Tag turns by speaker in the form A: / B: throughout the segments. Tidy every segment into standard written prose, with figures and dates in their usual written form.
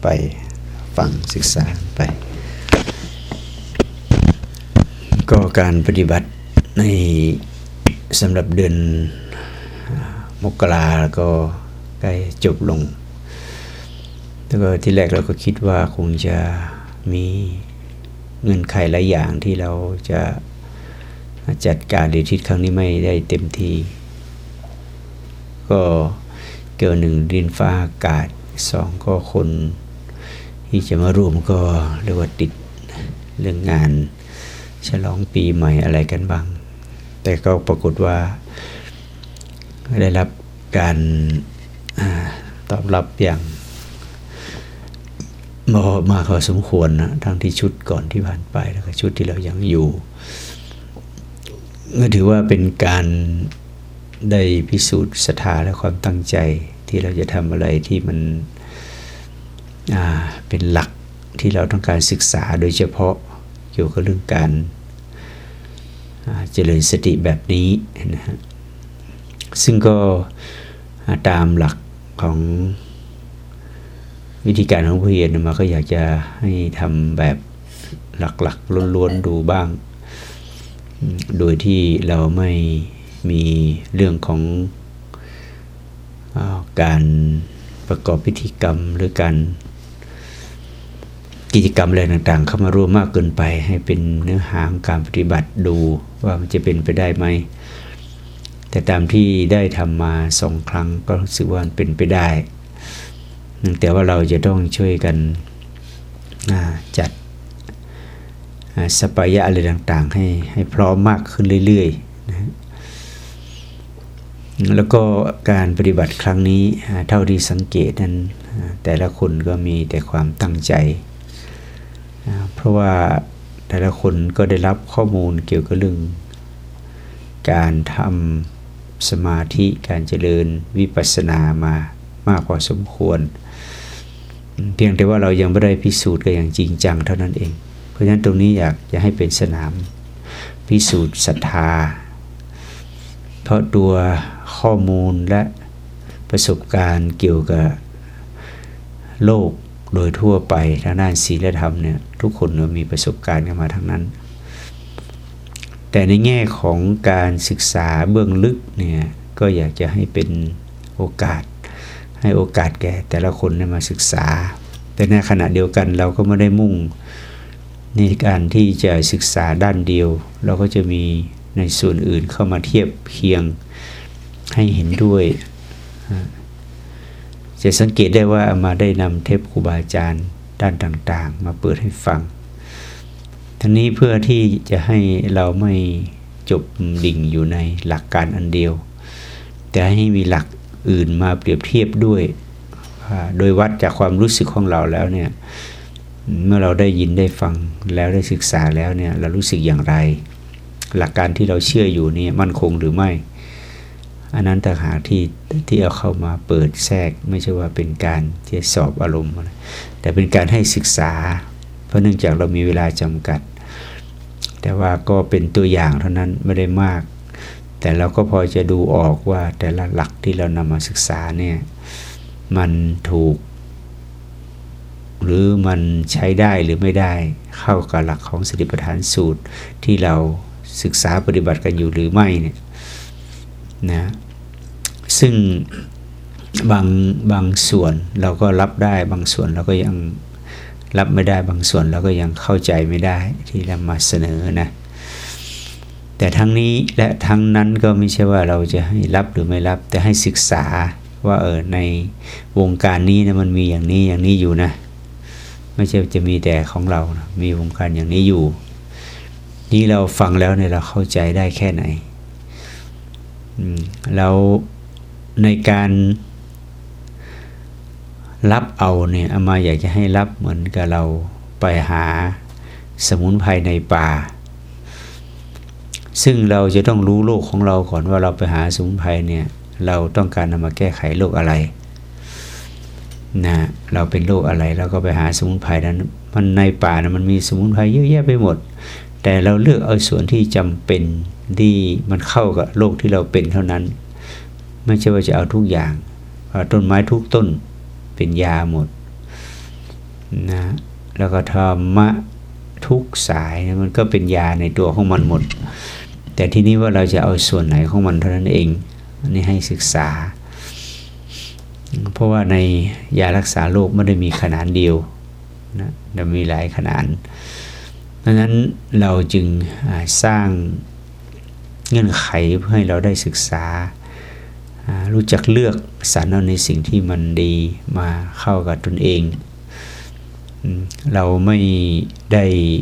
A: ไปฟังศึกษาไปก็การปฏิบัติในสำหรับเดือนมกราก็ใกล้จบลงแล้วก็ที่แรกเราก็คิดว่าคงจะมีเงื่อนไขหลายอย่างที่เราจะจัดการในทิศครั้งนี้ไม่ได้เต็มที่ก็เกี่ยวหนึ่งดินฟ้าอากาศสองก็คนที่จะมาร่วมก็เรียกว่าติดเรื่องงานฉลองปีใหม่อะไรกันบ้างแต่ก็ปรากฏว่าได้รับการตอบรับอย่างมาพอสมควรนะทั้งที่ชุดก่อนที่ผ่านไปแล้วก็ชุดที่เรายังอยู่ก็ถือว่าเป็นการได้พิสูจน์ศรัทธาและความตั้งใจที่เราจะทำอะไรที่มันเป็นหลักที่เราต้องการศึกษาโดยเฉพาะเกี่ยวกับเรื่องการเจริญสติแบบนี้นะฮะซึ่งก็ตามหลักของวิธีการของผู้เรียนมาก็อยากจะให้ทำแบบหลักๆล้วนๆดูบ้างโดยที่เราไม่มีเรื่องของการประกอบพิธีกรรมหรือการกิจกรรมอะไรต่างๆเข้ามาร่วมมากเกินไปให้เป็นเนื้อหาของการปฏิบัติดูว่ามันจะเป็นไปได้ไหมแต่ตามที่ได้ทำมา2 ครั้งก็รู้สึกว่ามันเป็นไปได้แต่ว่าเราจะต้องช่วยกันจัดสัพยะอะไรต่างๆให้พร้อมมากขึ้นเรื่อยๆนะแล้วก็การปฏิบัติครั้งนี้เท่าที่สังเกตนั้นแต่ละคนก็มีแต่ความตั้งใจเพราะว่าแต่ละคนก็ได้รับข้อมูลเกี่ยวกับเรื่องการทำสมาธิการเจริญวิปัสสนามามากพอสมควรเพียงแต่ว่าเรายังไม่ได้พิสูจน์กันอย่างจริงจังเท่านั้นเองเพราะฉะนั้นตรงนี้อยากจะให้เป็นสนามพิสูจน์ศรัทธาเพราะตัวข้อมูลและประสบการณ์เกี่ยวกับโลกโดยทั่วไปทางด้านศีลธรรมเนี่ยทุกคนมีประสบการณ์กันมาทั้งนั้นแต่ในแง่ของการศึกษาเบื้องลึกเนี่ยก็อยากจะให้เป็นโอกาสให้โอกาสแก่แต่ละคนได้มาศึกษาแต่ในขณะเดียวกันเราก็ไม่ได้มุ่งในการที่จะศึกษาด้านเดียวเราก็จะมีในส่วนอื่นเข้ามาเทียบเคียงให้เห็นด้วยจะสังเกตได้ว่ามาได้นำเทปครูบาอาจารย์ด้านต่างๆมาเปิดให้ฟังทั้งนี้เพื่อที่จะให้เราไม่จบดิ่งอยู่ในหลักการอันเดียวแต่ให้มีหลักอื่นมาเปรียบเทียบด้วยโดยวัดจากความรู้สึกของเราแล้วเนี่ยเมื่อเราได้ยินได้ฟังแล้วได้ศึกษาแล้วเนี่ยเรารู้สึกอย่างไรหลักการที่เราเชื่ออยู่นี่มั่นคงหรือไม่อันนั้นต่างหากที่เอาเข้ามาเปิดแทรกไม่ใช่ว่าเป็นการที่สอบอารมณ์แต่เป็นการให้ศึกษาเพราะเนื่องจากเรามีเวลาจำกัดแต่ว่าก็เป็นตัวอย่างเท่านั้นไม่ได้มากแต่เราก็พอจะดูออกว่าแต่ละหลักที่เรานำมาศึกษาเนี่ยมันถูกหรือมันใช้ได้หรือไม่ได้เข้ากับหลักของสติปัฏฐานสูตรที่เราศึกษาปฏิบัติกันอยู่หรือไม่เนี่ยนะซึ่งบางส่วนเราก็รับได้บางส่วนเราก็ยังรับไม่ได้บางส่วนเราก็ยังเข้าใจไม่ได้ที่นำมาเสนอนะแต่ทั้งนี้และทั้งนั้นก็ไม่ใช่ว่าเราจะให้รับหรือไม่รับแต่ให้ศึกษาว่าในวงการนี้นะมันมีอย่างนี้อยู่นะไม่ใช่จะมีแต่ของเรานะมีวงการอย่างนี้อยู่นี่เราฟังแล้วเนี่ยเราเข้าใจได้แค่ไหนแล้วในการรับเอาเนี่ยอามาอยากจะให้รับเหมือนกับเราไปหาสมุนไพรในป่าซึ่งเราจะต้องรู้โรคของเราก่อนว่าเราไปหาสมุนไพรเนี่ยเราต้องการนำมาแก้ไขโรคอะไรนะเราเป็นโรคอะไรแล้วก็ไปหาสมุนไพรนั้นมันในป่านะมันมีสมุนไพรเยอะแยะไปหมดแต่เราเลือกเอาส่วนที่จำเป็นที่มันเข้ากับโรคที่เราเป็นเท่านั้นไม่ใช่ว่าจะเอาทุกอย่างต้นไม้ทุกต้นเป็นยาหมดนะแล้วก็ธรรมะทุกสายนะมันก็เป็นยาในตัวของมันหมดแต่ที่นี้ว่าเราจะเอาส่วนไหนของมันเท่านั้นเองอันนี้ให้ศึกษาเพราะว่าในยารักษาโรคไม่ได้มีขนาดเดียวนะจะมีหลายขนาดดังนั้นเราจึงสร้างเงื่อนไขเพื่อให้เราได้ศึกษารู้จักเลือกสรรเอาในสิ่งที่มันดีมาเข้ากับตนเองเราไม่ได้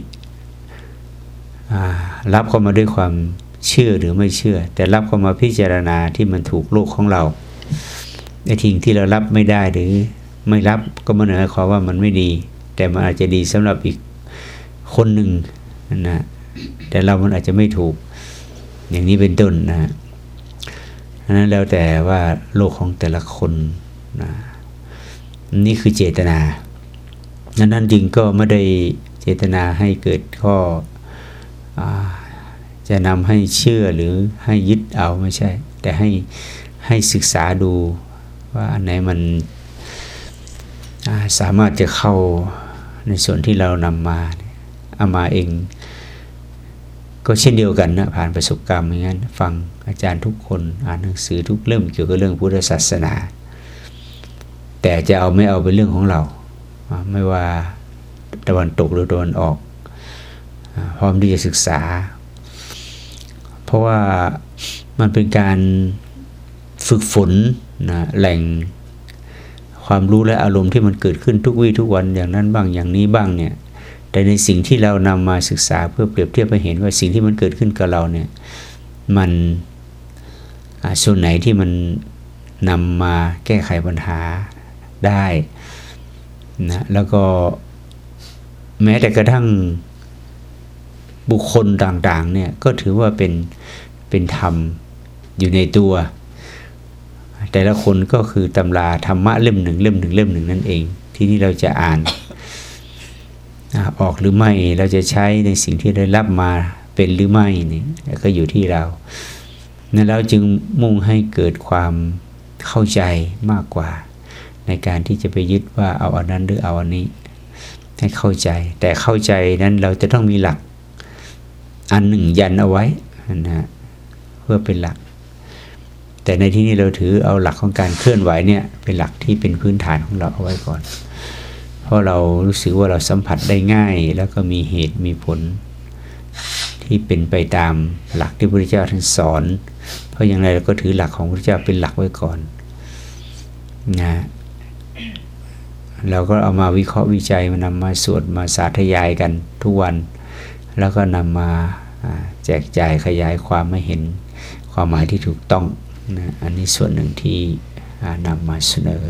A: รับเข้ามาด้วยความเชื่อหรือไม่เชื่อแต่รับเข้ามาพิจารณาที่มันถูกโลกของเราไอ้ทิ้งที่เรารับไม่ได้หรือไม่รับก็ไม่ได้หมายความว่ามันไม่ดีแต่มันอาจจะดีสำหรับอีกคนหนึ่งนะแต่เรามันอาจจะไม่ถูกอย่างนี้เป็นต้นนะนั้นแล้วแต่ว่าโลกของแต่ละคนนะนี่คือเจตนานั้นจริงก็ไม่ได้เจตนาให้เกิดข้อจะนำให้เชื่อหรือให้ยึดเอาไม่ใช่แต่ให้ศึกษาดูว่าอันไหนมันสามารถจะเข้าในส่วนที่เรานำมาเอามาเองก็เช่นเดียวกันนะผ่านประสบการณ์อย่างนั้นฟังอาจารย์ทุกคนอ่านหนังสือทุกเล่มเกี่ยวกับเรื่องพุทธศาสนาแต่จะเอาไม่เอาเป็นเรื่องของเราไม่ว่าตะวันตกหรือตะวันออกพร้อมที่จะศึกษาเพราะว่ามันเป็นการฝึกฝนนะแหล่งความรู้และอารมณ์ที่มันเกิดขึ้นทุกวี่ทุกวันอย่างนั้นบ้างอย่างนี้บ้างเนี่ยแต่ในสิ่งที่เรานำมาศึกษาเพื่อเปรียบเทียบให้เห็นว่าสิ่งที่มันเกิดขึ้นกับเราเนี่ยมันส่วนไหนที่มันนำมาแก้ไขปัญหาได้นะแล้วก็แม้แต่กระทั่งบุคคลต่างๆเนี่ยก็ถือว่าเป็นธรรมอยู่ในตัวแต่ละคนก็คือตำราธรรมะเล่มหนึ่งนั่นเองที่นี่เราจะอ่านออกหรือไม่เราจะใช้ในสิ่งที่ได้รับมาเป็นหรือไม่นี่ก็อยู่ที่เรานั้นเราจึงมุ่งให้เกิดความเข้าใจมากกว่าในการที่จะไปยึดว่าเอาอันนั้นหรือเอาอันนี้ให้เข้าใจแต่เข้าใจนั้นเราจะต้องมีหลักอันหนึ่งยันเอาไว้นะเพื่อเป็นหลักแต่ในที่นี้เราถือเอาหลักของการเคลื่อนไหวเนี่ยเป็นหลักที่เป็นพื้นฐานของเราเอาไว้ก่อนเพราะเรารู้สึกว่าเราสัมผัสได้ง่ายแล้วก็มีเหตุมีผลที่เป็นไปตามหลักที่พระพุทธเจ้าท่านสอนเพราะอย่างไรเราก็ถือหลักของพระพุทธเจ้าเป็นหลักไว้ก่อนนะเราก็เอามาวิเคราะห์วิจัยมานำมาสวดมาสาธยายกันทุกวันแล้วก็นำมาแจกจ่ายขยายความให้เห็นความหมายที่ถูกต้องนะอันนี้ส่วนหนึ่งที่นำมาเสนอ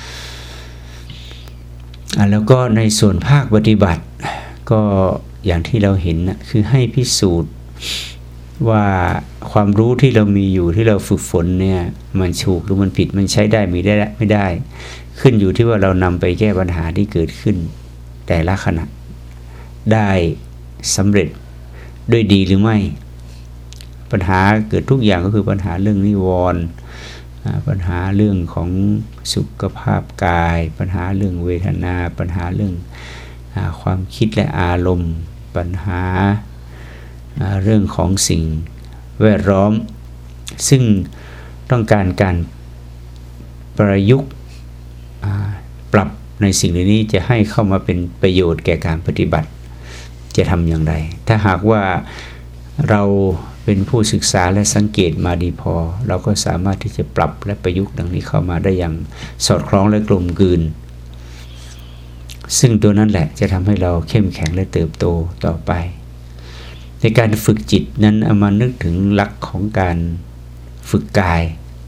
A: แล้วก็ในส่วนภาคปฏิบัติก็อย่างที่เราเห็นนะคือให้พิสูจน์ว่าความรู้ที่เรามีอยู่ที่เราฝึกฝนเนี่ยมันถูกหรือมันผิดมันใช้ได้ไม่ได้ขึ้นอยู่ที่ว่าเรานำไปแก้ปัญหาที่เกิดขึ้นแต่ละขณะได้สำเร็จด้วยดีหรือไม่ปัญหาเกิดทุกอย่างก็คือปัญหาเรื่องนิวรณ์ปัญหาเรื่องของสุขภาพกายปัญหาเรื่องเวทนาปัญหาเรื่องความคิดและอารมณ์ปัญหาเรื่องของสิ่งแวดล้อมซึ่งต้องการประยุกต์ปรับในสิ่งเหล่านี้จะให้เข้ามาเป็นประโยชน์แก่การปฏิบัติจะทำอย่างไรถ้าหากว่าเราเป็นผู้ศึกษาและสังเกตมาดีพอเราก็สามารถที่จะปรับและประยุกต์ดังนี้เข้ามาได้อย่างสอดคล้องและกลมกลืนซึ่งตัวนั้นแหละจะทำให้เราเข้มแข็งและเติบโตต่อไปในการฝึกจิตนั้นเอามานึกถึงหลักของการฝึกกาย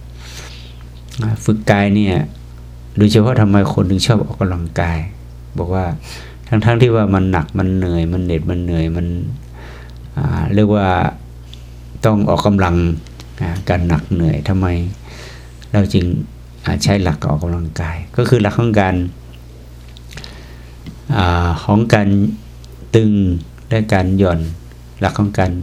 A: เนี่ยโดยเฉพาะทำไมคนถึงชอบออกกำลังกายบอกว่าทั้งที่ว่ามันหนักมันเหนื่อยมันเหน็ดมันเหนื่อยมันเรียกว่าต้องออกกำลังการหนักเหนื่อยทำไมเราจึงใช้หลักออกกำลังกายก็คือหลักของการตึงและการหย่อนหลักของการ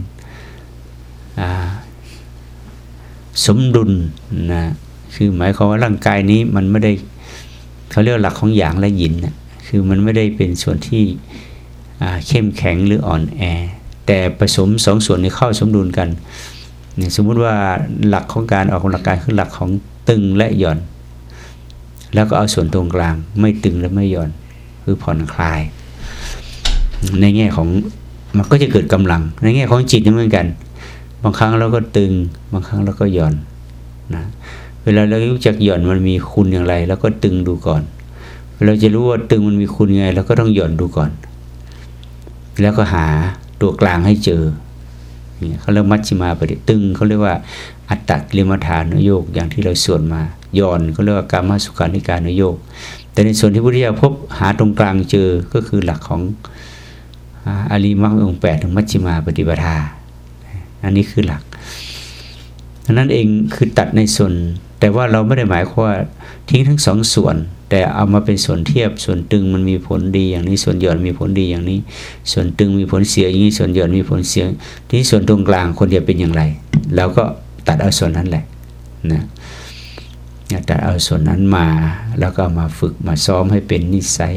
A: สมดุลนะคือหมายความว่าร่างกายนี้มันไม่ได้เขาเรียกหลักของหยางและหยินนะคคือมันไม่ได้เป็นส่วนที่เข้มแข็งหรืออ่อนแอแต่ผสม2ส่วนนี้เข้าสมดุลกันเนี่ยสมมุติว่าหลักของการออกกำลังกายคือหลักของตึงและหย่อนแล้วก็เอาส่วนตรงกลางไม่ตึงและไม่หย่อนคือผ่อนคลายในแง่ของมันก็จะเกิดกำลังในแง่ของจิตเหมือนกันบางครั้งเราก็ตึงบางครั้งเราก็หย่อนนะเวลาเรารู้จักหย่อนมันมีคุณอย่างไรแล้วก็ตึงดูก่อนเราจะรู้ว่าตึงมันมีคุณยังไงเราก็ต้องหย่อนดูก่อนแล้วก็หาตัวกลางให้เจอเนี่ยเขาเรียกมัชฌิมาปฏิตึงเขาเรียกว่าอัตตกิลมัฏฐานุโยคอย่างที่เราสวดมาหย่อนเขาเรียกว่ากามสุขานิการนุโยคแต่ในส่วนที่พุทธิยถาพบหาตรงกลางเจอก็คือหลักของอริยมรรคองค์8ถึงมัชฌิมาปฏิปทาอันนี้คือหลักนั้นเองคือตัดในส่วนแต่ว่าเราไม่ได้หมายความว่าทิ้งทั้งสองส่วนแต่เอามาเป็นส่วนเทียบส่วนตึงมันมีผลดีอย่างนี้ส่วนหย่อนมีผลดีอย่างนี้ส่วนตึงมีผลเสียอย่างนี้ส่วนหย่อนมีผลเสียที่ส่วนตรงกลางคนจะเป็นอย่างไรเราก็ตัดเอาส่วนนั้นแหละนะตัดเอาส่วนนั้นมาแล้วก็มาฝึกมาซ้อมให้เป็นนิสัย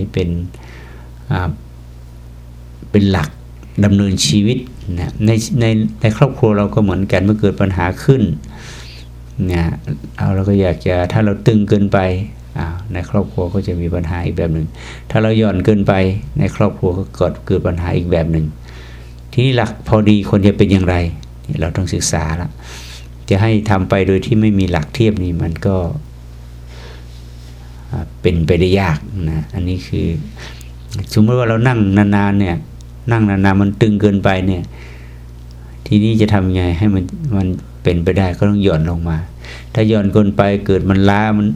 A: เป็นหลักดำเนินชีวิตนะในครอบครัวเราก็เหมือนกันเมื่อเกิดปัญหาขึ้นเนี่ยเราก็อยากจะถ้าเราตึงเกินไปในครอบครัวก็จะมีปัญหาอีกแบบหนึ่งถ้าเราหย่อนเกินไปในครอบครัวก็เกิดปัญหาอีกแบบหนึ่งทีนี้หลักพอดีคนจะเป็นอย่างไรเราต้องศึกษาละจะให้ทำไปโดยที่ไม่มีหลักเทียบนี่มันก็เป็นไปได้ยากนะอันนี้คือสมมติว่าเรานั่งนานๆเนี่ยนั่งนานๆมันตึงเกินไปเนี่ยทีนี้จะทำยังไงให้มันเป็นไปได้ก็ต้องหย่อนลงมาถ้าหย่อนเกินไปเกิดมันล้ามัน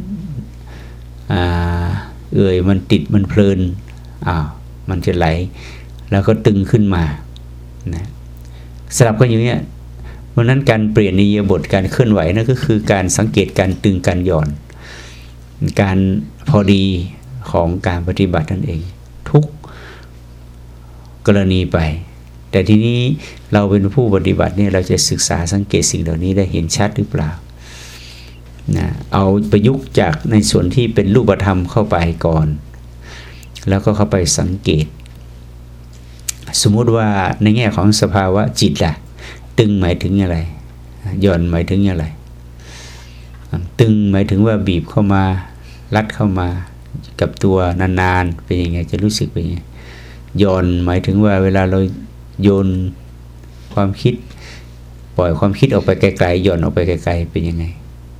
A: มันติดมันเพลินมันจะไหลแล้วก็ตึงขึ้นมานะสลับกันอย่างเงี้ยเพราะนั้นการเปลี่ยนอิริยาบถการเคลื่อนไหวนั่นก็คือการสังเกตการตึงการหย่อนการพอดีของการปฏิบัตินั่นเองทุกกรณีไปแต่ทีนี้เราเป็นผู้ปฏิบัติเนี่ยเราจะศึกษาสังเกตสิ่งเหล่านี้ได้เห็นชัดหรือเปล่านะเอาประยุกต์จากในส่วนที่เป็นรูปธรรมเข้าไปก่อนแล้วก็เข้าไปสังเกตสมมุติว่าในแง่ของสภาวะจิตล่ะตึงหมายถึงอะไรหย่อนหมายถึงอะไรตึงหมายถึงว่าบีบเข้ามารัดเข้ามากับตัวนานๆเป็นยังไงจะรู้สึกเป็นยังไงหย่อนหมายถึงว่าเวลาเราโยนความคิดปล่อยความคิดออกไปไกลๆหย่อนออกไปไกลๆเป็นยังไง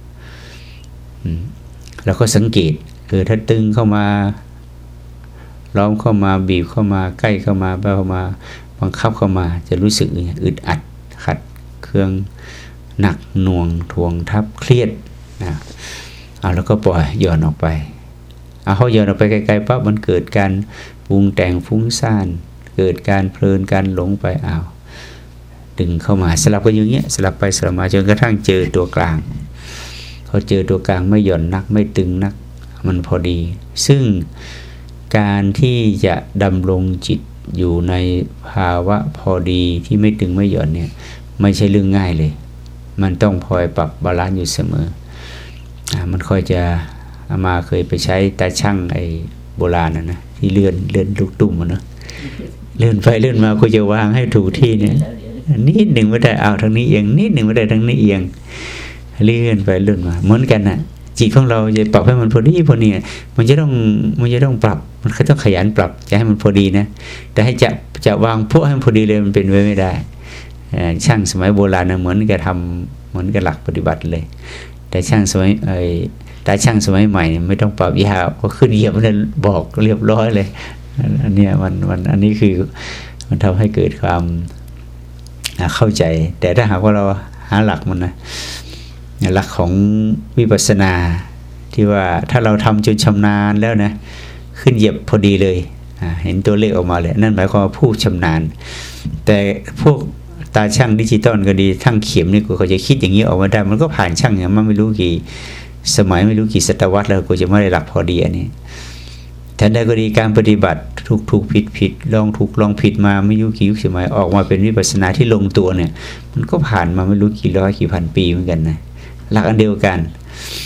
A: แล้วก็สังเกตถ้าตึงเข้ามาล้อมเข้ามาบีบเข้ามาใกล้เข้ามาเข้ามาบังคับเข้ามาจะรู้สึกอึดอัดขัดเคืองหนักหน่วงทวงทับเครียดนะแล้วก็ปล่อยหย่อนออกไปเขาหย่อนออกไปไกลๆปั๊บมันเกิดการปรุงแต่งฟุ้งซ่านเกิดการเพลินการหลงไปดึงเข้ามาสลับกันอย่างเงี้ยสลับไปสลับมาจนกระทั่งเจอตัวกลางเขาเจอตัวกลางไม่หย่อนนักไม่ตึงนักมันพอดีซึ่งการที่จะดำรงจิตอยู่ในภาวะพอดีที่ไม่ตึงไม่หย่อนเนี่ยไม่ใช่เรื่องง่ายเลยมันต้องคอยปรับบาลานซ์อยู่เสมอมันค่อยจะมาเคยไปใช้ตาช่างไอ้โบราณนะที่เลื่อนลูกตุ่มนะเลื่อนไปเลื่อนมาก็จะวางให้ถูกที่เนี่ยนิดหนึ่งไม่ได้เอาทางนี้เอียงนิดหนึ่งไม่ได้ทางนี้เอียงเลื่อนไปเลื่อนมาเหมือนกันนะจิตของเราจะปรับให้มันพอดีมันจะต้องปรับมันก็ต้องขยันปรับจะให้มันพอดีนะแต่ให้จะวางพวกให้มันพอดีเลยมันเป็นไปไม่ได้ช่างสมัยโบราณนะเหมือนกับทำเหมือนกับหลักปฏิบัติเลยแต่ช่างสมัยแต่ช่างสมัยใหม่ไม่ต้องปรับยาวก็ขึ้นเหยียบมันบอกเรียบร้อยเลยอันนี้มันอันนี้คือมันทำให้เกิดความเข้าใจแต่ถ้าหากว่าเราหาหลักมันนะหลักของวิปัสสนาที่ว่าถ้าเราทำจนชำนาญแล้วนะขึ้นเหยียบพอดีเลยเห็นตัวเลขออกมาเลยนั่นหมายความว่าผู้ชำนาญแต่พวกตาช่างดิจิตอลก็ดีทั้งเข็มนี่เขาจะคิดอย่างนี้ออกมาได้มันก็ผ่านช่างอย่างมันไม่รู้กี่สมัยไม่รู้กี่ศตวรรษแล้วก็จะไม่ได้หลักพอดีอันนี้ทันใดก็ดีการปฏิบัติถูกผิดลองถูกลองผิดมาไม่รู้กี่ยุคสมัยออกมาเป็นวิปัสสนาที่ลงตัวเนี่ยมันก็ผ่านมาไม่รู้กี่ร้อยกี่พันปีเหมือนกันนะหลักอันเดียวกัน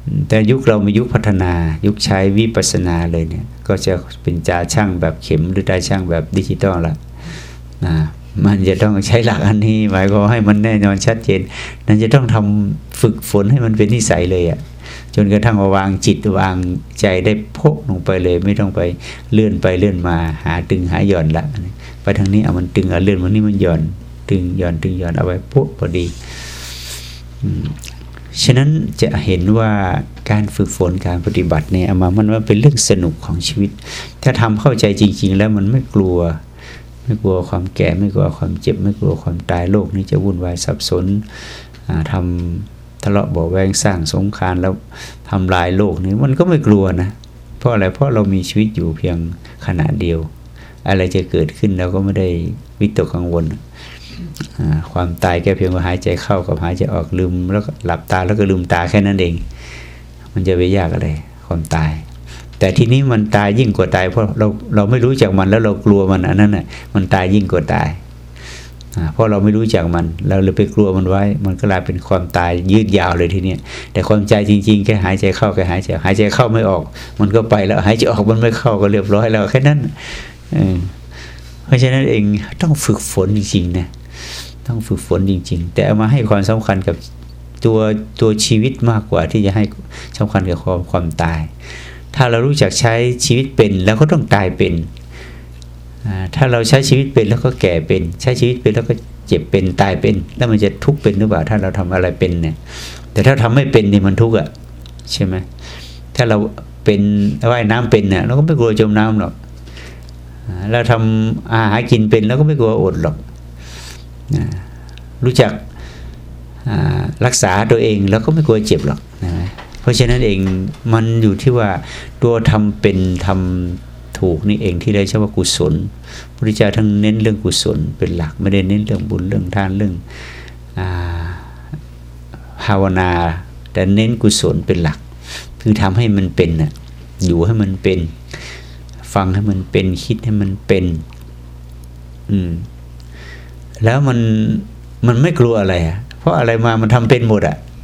A: แต่ยุคเรามียุคพัฒนายุคใช้วิปัสสนาเลยเนี่ยก็จะเป็นตาช่างแบบเข็มหรือตาช่างแบบดิจิตอลละนะมันจะต้องใช้หลักอันนี้หมายความให้มันแน่นอนชัดเจนนั่นจะต้องทำฝึกฝนให้มันเป็นนิสัยเลยอ่ะจนกระทั่งวางจิตวางใจได้พกลงไปเลยไม่ต้องไปเลื่อนไปเลื่อนมาหาตึงหาหย่อนละไปทางนี้เอามันตึงเอาเลื่อนวันนี้มันหย่อนตึงหย่อนตึงหย่อนเอาไว้ปุ๊บพอดีฉะนั้นจะเห็นว่าการฝึกฝนการปฏิบัติเนี่ยมันว่าเป็นเรื่องสนุกของชีวิตถ้าทำเข้าใจจริงๆแล้วมันไม่กลัวความแก่ไม่กลัวความเจ็บไม่กลัวความตายโลกนี้จะวุ่นวายสับสนทำทะเลาะเบาะแวงสร้างสงครามแล้วทำลายโลกนี้มันก็ไม่กลัวนะเพราะอะไรเพราะเรามีชีวิตอยู่เพียงขณะเดียวอะไรจะเกิดขึ้นเราก็ไม่ได้วิตกกังวลความตายแค่เพียงว่าหายใจเข้ากับหายใจออกลืมแล้วก็หลับตาแล้วก็ลืมตาแค่นั้นเองมันจะไปยากอะไรความตายแต่ทีนี้มันตายยิ่งกว่าตายเพราะเราไม่รู้จักมันแล้วเรากลัวมันอันนั้นน่ะมันตายยิ่งกว่าตายเพราะเราไม่รู้จักมันเราเลยไปกลัวมันไว้มันก็กลายเป็นความตายยืดยาวเลยทีนี้แต่ความใจจริงๆแค่หายใจเข้าแค่หายใจเข้าไม่ออกมันก็ไปแล้วหายใจออกมันไม่เข้าก็เรียบร้อยแล้วแค่นั้นเพราะฉะนั้นเองต้องฝึกฝนจริงๆนะต้องฝึกฝนจริงๆแต่เอามาให้ความสำคัญกับตัวชีวิตมากกว่าที่จะให้สำคัญกับความตายถ้าเรารู้จักใช้ชีวิตเป็นแล้วก็ต้องตายเป็นถ้าเราใช้ชีวิตเป็นแล้วก็แก่เป็นใช้ชีวิตเป็นแล้วก็เจ็บเป็นตายเป็นแล้วมันจะทุกข์เป็นหรือเปล่าถ้าเราทำอะไรเป็นเนี่ยแต่ถ้าทำไม่เป็นนี่มันทุกข์อ่ะใช่ไหมถ้าเราเป็นว่ายน้ำเป็นเนี่ยเราก็ไม่กลัวจมน้ำหรอกเราทำอาหารกินเป็นแล้วก็ไม่กลัวอดหรอกรู้จักรักษาตัวเองแล้วก็ไม่กลัวเจ็บหรอกนะเพราะฉะนั้นเองมันอยู่ที่ว่าตัวทำเป็นทำถูกนี่เองที่ได้ชื่อว่ากุศลพระพุทธเจ้าทั้งเน้นเรื่องกุศลเป็นหลักไม่ได้เน้นเรื่องบุญเรื่องทานเรื่องภาวนาแต่เน้นกุศลเป็นหลักคือทำให้มันเป็นน่ะอยู่ให้มันเป็นฟังให้มันเป็นคิดให้มันเป็นแล้วมันไม่กลัวอะไรเพราะอะไรมามันทำเป็นหมด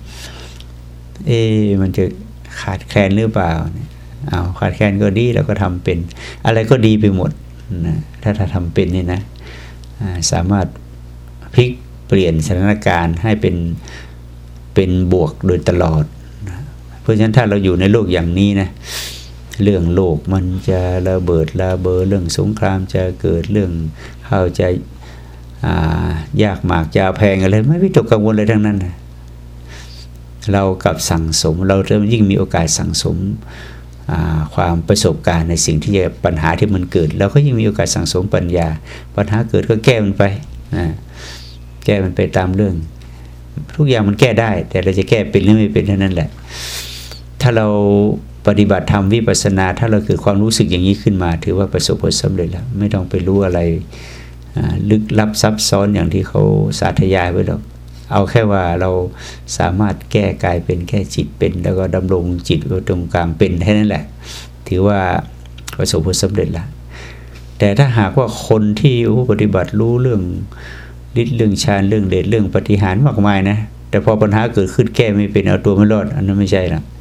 A: มันจะขาดแคลนหรือเปล่าขาดแคลนก็ดีแล้วก็ทำเป็นอะไรก็ดีไปหมดนะถ้าทำเป็นนี่นะสามารถพลิกเปลี่ยนสถานการณ์ให้เป็นบวกโดยตลอดนะเพราะฉะนั้นถ้าเราอยู่ในโลกอย่างนี้นะเรื่องโลกมันจะระเบิดระเบ้อเรื่องสงครามจะเกิดเรื่องข้าวจะยากหมากจะแพงอะไรไม่วิตกกังวลเลยทั้งนั้นนะเรากับสั่งสมเราจะยิ่งมีโอกาสสั่งสมความประสบการณ์ในสิ่งที่จะปัญหาที่มันเกิดเราก็ยิ่งมีโอกาสสั่งสมปัญญาปัญหาเกิดก็แก้มันไปแก้มันไปตามเรื่องทุกอย่างมันแก้ได้แต่เราจะแก้เป็นหรือไม่เป็นเท่านั้นแหละถ้าเราปฏิบัติธรรมวิปัสสนาถ้าเราเกิดความรู้สึกอย่างนี้ขึ้นมาถือว่าประสบผลสำเร็จแล้วไม่ต้องไปรู้อะไรลึกลับซับซ้อนอย่างที่เขาสาธยายไว้หรอกเอาแค่ว่าเราสามารถแก้กายเป็นแก้จิตเป็นแล้วก็ดำรงจิตไว้ตรงกลางเป็นแค่นั้นแหละถือว่าประสบผลสำเร็จแล้วแต่ถ้าหากว่าคนที่ปฏิบัติรู้เรื่องฤทธิ์เรื่องฌานเรื่องเดชเรื่องปาฏิหาริย์มากมายนะแต่พอปัญหาเกิดขึ้นแก้ไม่เป็นเอาตัวไม่รอดอันนั้นไม่ใช่หรอก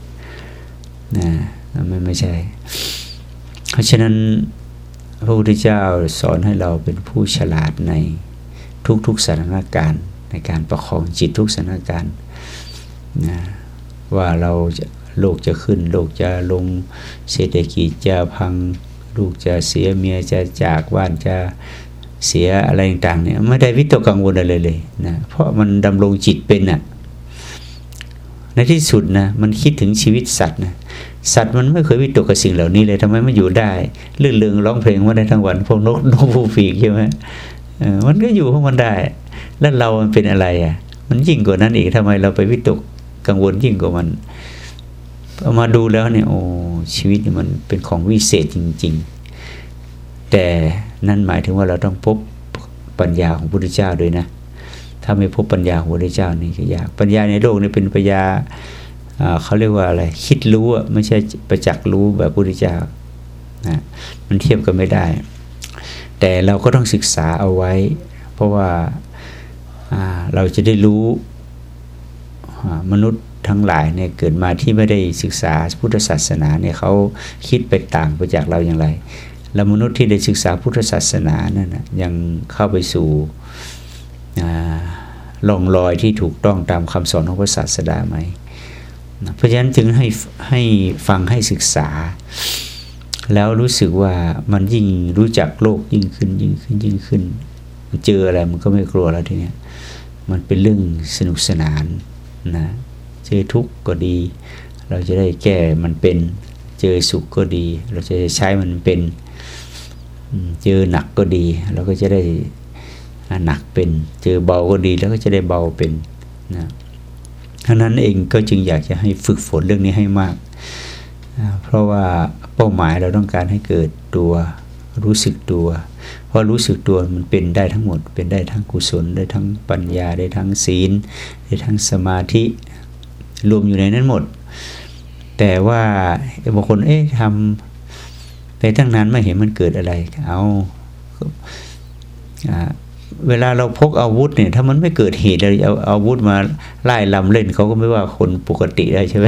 A: ไม่ใช่เพราะฉะนั้นพระพุทธเจ้าสอนให้เราเป็นผู้ฉลาดในทุกๆสถานการณ์ในการประคองจิตทุกสถานการณ์นะว่าเราจะโลกจะขึ้นโลกจะลงเศรษฐกิจจะพังลูกจะเสียเมียจะจากบ้านจะเสียอะไรต่างๆเนี่ยไม่ได้วิตกกังวลอะไรเลยนะเพราะมันดำรงจิตเป็นในที่สุดนะมันคิดถึงชีวิตสัตว์นะสัตว์มันไม่เคยวิตกกับสิ่งเหล่านี้เลยทำไมมันอยู่ได้เรื่องเรืองร้องเพลงมาได้ทั้งวันพวกนกผู้ปีกใช่ไหมมันก็อยู่ของมันได้แล้วเรามันเป็นอะไรมันยิ่งกว่านั้นอีกทำไมเราไปวิตกกังวลยิ่งกว่ามันเอามาดูแล้วเนี่ยโอ้ชีวิตมันเป็นของวิเศษจริงๆแต่นั่นหมายถึงว่าเราต้องพบปัญญาของพระพุทธเจ้าด้วยนะถ้าไม่พบปัญญาของพระพุทธเจ้านี่คือยากปัญญาในโลกนี้เป็นปัญญาเขาเรียกว่าอะไรคิดรู้ไม่ใช่ประจักษ์รู้แบบพระพุทธเจ้านะมันเทียบกันไม่ได้แต่เราก็ต้องศึกษาเอาไว้เพราะว่าเราจะได้รู้มนุษย์ทั้งหลายเนี่ยเกิดมาที่ไม่ได้ศึกษาพุทธศาสนาเนี่ยเขาคิดไปต่างไปจากเราอย่างไรแล้วมนุษย์ที่ได้ศึกษาพุทธศาสนานั่นนะยังเข้าไปสู่ล่องรอยที่ถูกต้องตามคำสอนของพระศาสดาไหมเพราะฉะนั้นจึงให้ฟังให้ศึกษาแล้วรู้สึกว่ามันยิ่งรู้จักโลกยิ่งขึ้นเจออะไรมันก็ไม่กลัวแล้วทีเนี้ยมันเป็นเรื่องสนุกสนานนะเจอทุกข์ก็ดีเราจะได้แก้มันเป็นเจอสุขก็ดีเราจะใช้มันเป็นเจอหนักก็ดีเราก็จะได้หนักเป็นเจอเบาก็ดีแล้วก็จะได้เบาเป็นนะทั้งนั้นเองก็จึงอยากจะให้ฝึกฝนเรื่องนี้ให้มากเพราะว่าเป้าหมายเราต้องการให้เกิดตัวรู้สึกตัวเพราะรู้สึกตัวมันเป็นได้ทั้งหมดเป็นได้ทั้งกุศลได้ทั้งปัญญาได้ทั้งศีลได้ทั้งสมาธิรวมอยู่ในนั้นหมดแต่ว่าบางคนทำไปตั้งนานไม่เห็นมันเกิดอะไรเวลาเราพกอาวุธเนี่ยถ้ามันไม่เกิดเหตุเราเอาอาวุธมาไล่ลำเล่นเขาก็ไม่ว่าคนปกติได้ใช่ไหม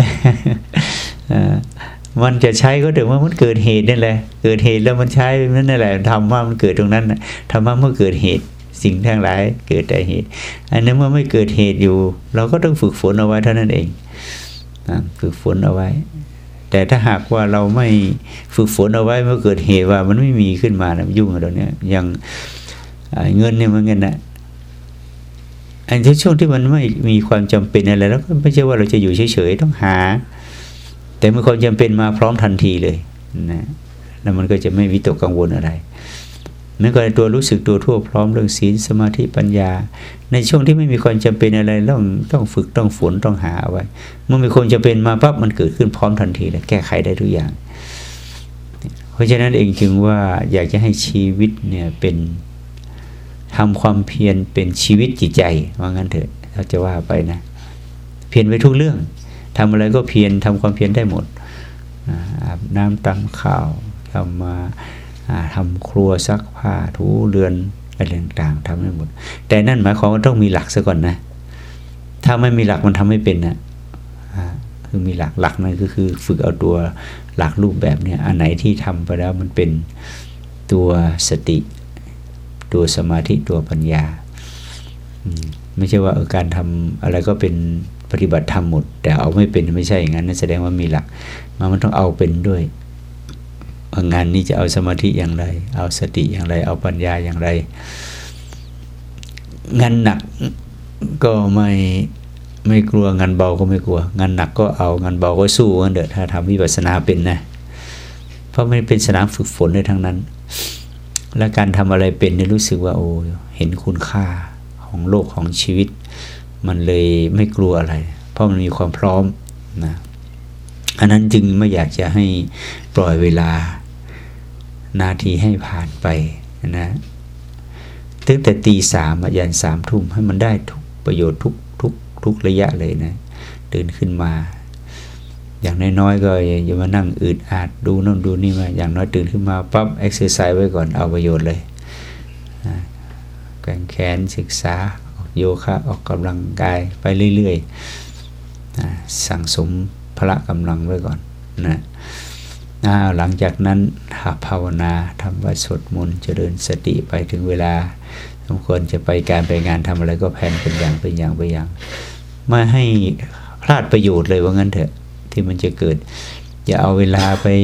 A: มันจะใช้ก็เดี๋ยวว่ามันเกิดเหตุนั่นแหละเกิดเหตุแล้วมันใช้นั่นแหละทำว่ามันเกิดตรงนั้นทำว่าเมื่อเกิดเหตุสิ่งทั้งหลายเกิดแต่เหตุอันนั้นเมื่อไม่เกิดเหตุอยู่เราก็ต้องฝึกฝนเอาไว้เท่านั้นเองฝึกฝนเอาไว้แต่ถ้าหากว่าเราไม่ฝึกฝนเอาไว้เมื่อเกิดเหตุว่ามันไม่มีขึ้นมานะยุ่งกับเราเนี่ยอย่างเงินเนี่ยมันเงินนะอันที่ช่วงที่มันไม่มีความจำเป็นอะไรแล้วก็ไม่ใช่ว่าเราจะอยู่เฉยๆต้องหาแต่เมื่อความจำเป็นมาพร้อมทันทีเลยนะแล้วมันก็จะไม่วิตกกังวลอะไรนั่นก็ตัวรู้สึกตัวทั่วพร้อมเรื่องศีลสมาธิปัญญาในช่วงที่ไม่มีความจำเป็นอะไรต้องฝึกต้องฝนต้องหาเอาไว้เมื่อมีความจำเป็นมาปั๊บมันเกิดขึ้นพร้อมทันทีเลยแก้ไขได้ทุกอย่างเพราะฉะนั้นเองจึงว่าอยากจะให้ชีวิตเนี่ยเป็นทำความเพียรเป็นชีวิตจิตใจว่างั้นเถอะเราจะว่าไปนะเพียรไปทุกเรื่องทำอะไรก็เพียรทำความเพียรได้หมดอาบน้ำตำข้าวทำครัวซักผ้าถูเรือนอะไรต่างๆทำได้หมดแต่นั่นหมายความว่าต้องมีหลักซะก่อนนะถ้าไม่มีหลักมันทำไม่เป็นนะคือมีหลักนั่นก็คือฝึกเอาตัวหลักรูปแบบเนี่ยอันไหนที่ทำไปแล้วมันเป็นตัวสติตัวสมาธิตัวปัญญาไม่ใช่ว่าการทำอะไรก็เป็นปฏิบัติธรรมหมดแต่เอาไม่เป็นไม่ใช่อย่างนั้นนั่นแสดงว่ามีหลักมันต้องเอาเป็นด้วยงานนี้จะเอาสมาธิอย่างไรเอาสติอย่างไรเอาปัญญาอย่างไรงานหนักก็ไม่กลัวงานเบาก็ไม่กลัวงานหนักก็เอางานเบาก็สู้กันเด้อถ้าทำวิปัสสนาเป็นนะเพราะมันเป็นสนามฝึกฝนได้ทั้งนั้นและการทำอะไรเป็นเนี่ยรู้สึกว่าเห็นคุณค่าของโลกของชีวิตมันเลยไม่กลัวอะไรเพราะมันมีความพร้อมนะอันนั้นจึงไม่อยากจะให้ปล่อยเวลานาทีให้ผ่านไปนะตั้งแต่ตี 3ยัน 3 ทุ่มให้มันได้ทุกประโยชน์ทุกระยะเลยนะตื่นขึ้นมาอย่างน้อยๆก็อย่ามานั่งอืดอาดดูโน่นดูนี่มาอย่างน้อยตื่นขึ้นมาปั๊บเอ็กซ์เซอร์ไซส์ไว้ก่อนเอาประโยชน์เลยแกว่งแขนศึกษาโยคะออกกำลังกายไปเรื่อยๆสั่งสมพละกำลังไว้ก่อนนะหลังจากนั้นภาวนาทำวัดสวดมนต์เจริญสติไปถึงเวลาสมควรจะไปการไปงานทำอะไรก็แผนเป็นอย่างไม่ให้พลาดประโยชน์เลยว่างั้นเถอะที่มันจะเกิดอย่าเอาเวลาไป